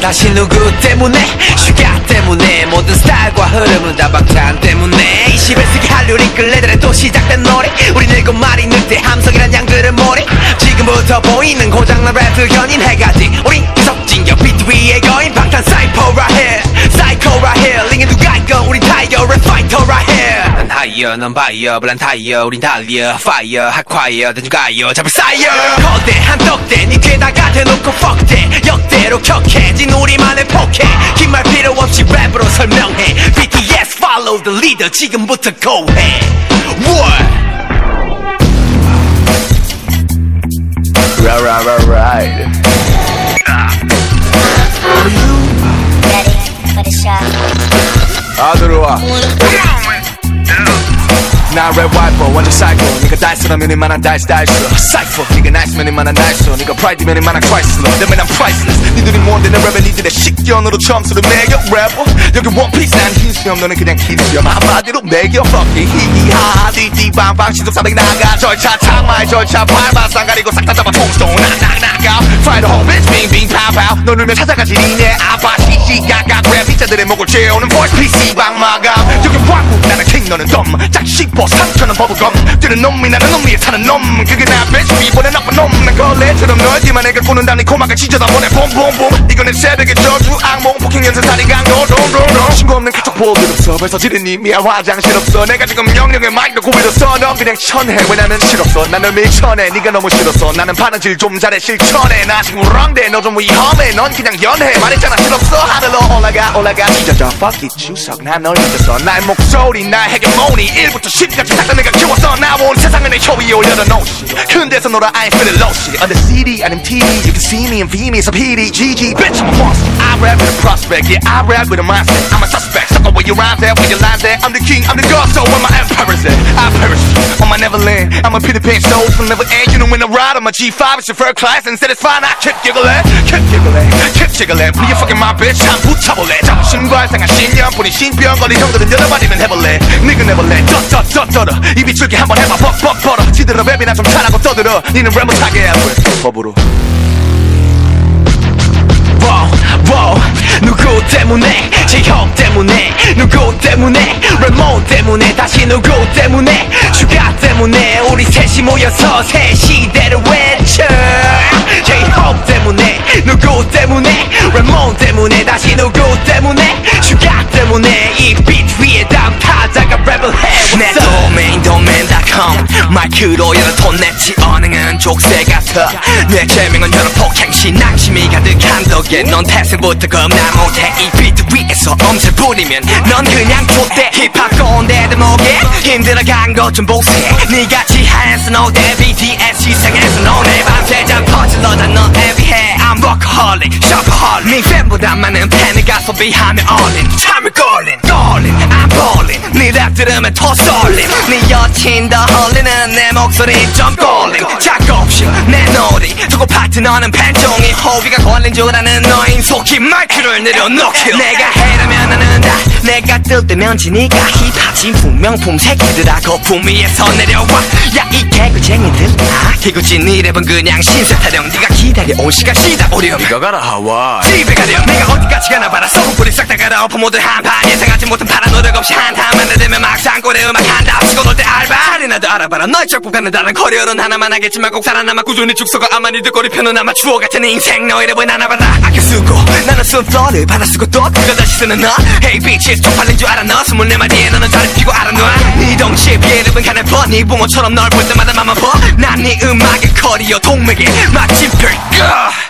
다시 누구 때문에 슈가 때문에 모든 스타일과 흐름은 다 방탄 때문에 21세기 한류 링클레들의 또 시작된 노래 우린 일곱 마리 늑대 함성이란 양들의 머리 지금부터 보이는 고장난 랩들 견인 해가지 우린 계속 진격 비트 위에 거인 방탄 사이퍼 right here 사이코 right here 링에 누가 이거 우린 타이거 랩 파이터 right here 난 하이어 넌 바이어 블란 타이어 우린 달려 파이어 핫콰이어 대중 가요 잡을 사이어 거대한 떡대 니 귀에다가 대놓고 fuck that 역대로 격해진 우리만의 포켓 긴 말 필요 없이 랩으로 설명해 BTS follow the leader 지금부터 go 해 What? Right. Are you ready for the show? 들어와. 나 랩 와이퍼 완전 사이코 니가 달스라면 이만한 달스 사이퍼 니가 나이스면 이만한 나이스 니가 프라이드면 이만한 트와이슬러 내면 난 프라이슬레스 니들이 뭔데 내 랩에 니들의 식견으로 점수를 매겨 래퍼 여기 원피스 난 흰수염 너는 그냥 흰수염 한마디로 매겨 fuck it 히히하하 디디방방 신속사백 나가 절차 창마의 절차 밟아 쌍가리고 싹 다 잡아 통스톤 낙낙낙아 Fry the whole bitch 빙빙 파우파우 너 울면 찾아가지 니네 아빠 시시각각 랩 피자들의 목을 채우는 voice PC 방마감 여기 왕국 나는 킹 너는 덤 짝 씹어 상처는 버블검 뛰는 놈이 나는 놈 위에 타는 놈 그게 나 bitch 이번에 나쁜 놈난 걸레처럼 널지만 애가 꾸는다 네 코막을 찢어다 보내 봄봄봄 이건 내 새벽의 저주 악몽 폭행 연쇄살인 강도 동동동 신고 없는 카톡 보들 없어 벌써 지른 님이야 화장실 없어 내가 지금 명령의 마이크 고비로써 넌 그냥 천해 왜 나는 싫었어 나는 밀천해 네가 너무 싫었어 나는 바느질 좀 잘해 실천해 나 지금 랑대 너 좀 위험해 넌 그냥 연해 말했잖아 싫었어 하늘로 올라가 찢어져 fuck it 추석 난 널 잊었어 나의 목소리 나의 헤게모니 1부터 10까지 다 내가 키웠어 나 온 세상을 내 혀 위에 올려다 no shit 흔대서 놀아 I ain't feeling low shit on the CD and MTV you can see me and feel me so PD GG bitch I'm a monster I rap with a prospect yeah I rap with a mindset I'm a suspect suck up where your rhymes at where your lines at I'm the king I'm the god so where my empire's at I perish on my Neverland I'm a Peter Pan soul from never end you know when I ride on my G5 it's your first class and said it's fine I keep giggling be a fucking my bitch 한 붙여볼래 자부심과 상한 신념뿐인 신병거리 형들은 여러 마디는 해볼래 니가 내볼래 떠 입이 줄게 한번 해봐 벅벅 벌어 지들어 랩이나 좀 잘하고 떠들어 니는 랩 못하게 해 법으로 wow 누구 때문에 제 형 때문에 누구 때문에 랩모 때문에 다시 누구 때문에 슈가 때문에 우리 셋이 모여서 새 시대를 외쳐 제 형 때문에 누구 때문에 랩모 때문에 다시 누구 때문에 슈가 때문에 이 비트 위에 담타자가 랩을 해 내 domain.com 마이크로 여러 톤 냈지 언행은 족쇄 같아 내 제명은 여러 폭행시 낭심이 가득한 덕에 넌 태생부터 겁나 못해 이 비트 위에서 엄살 부리면 넌 그냥 족대 힙합 꼰대 대목에 힘들어간 것 좀 보세 니같이 한스 노대 BTS 시상에서 너네 밤새 잠 퍼질러다 넌 애비해 I'm workaholic, shopaholic 네 팬보다 많은 팬을 가소비하며 all-in 참을 걸린 I'm ballin' 네 랩 들으면 더 쏠림 네 여친 더 홀리는 내 목소리 좀 꼴림 작업실 내 놀이 두고 파트너는 팬종이 호비가 걸린 줄 아는 너인 속히 마이크를 내려놓기 내가 해라면 나는 다 내가 뜰 때면 지니까 힙합 진품명품 새끼들아 거품 위에서 내려와 야 이 개구쟁이들 개구진 네 랩은 그냥 신세 타령 네가 기다려온 시간 시다 오렴 니가 가라 하와이 집에 가렴 내가 어디까지 가나 봐라 썩은뿌리 싹 다 갈아엎어 모두 한판 예상하지 못한 파란 노력 없이 한타만 내대면 막상 꼴에 음악 한다 치고 놀 때 알바 자리나도 알아봐라 너의 적국가는 다른 커리어는 하나만 하겠지만 꼭 살아남아 꾸준히 죽서가 아마 니들 꼬리표는 아마 추억 같은 인생 너의 랩은 하나봐라 아껴 쓰고 나는 쓴 플러를 받아 쓰고 또 그걸 다시 쓰는 너 Hey bitches 쪽팔린 줄 알아 너 24말 뒤에 너는 다리 피고 알아놔 네 덩치에 비해 랩은 가늘퍼 네 부모처럼 널 볼 때마다 맘만 퍼 난 네 음악의 커리어 동맥에 마침표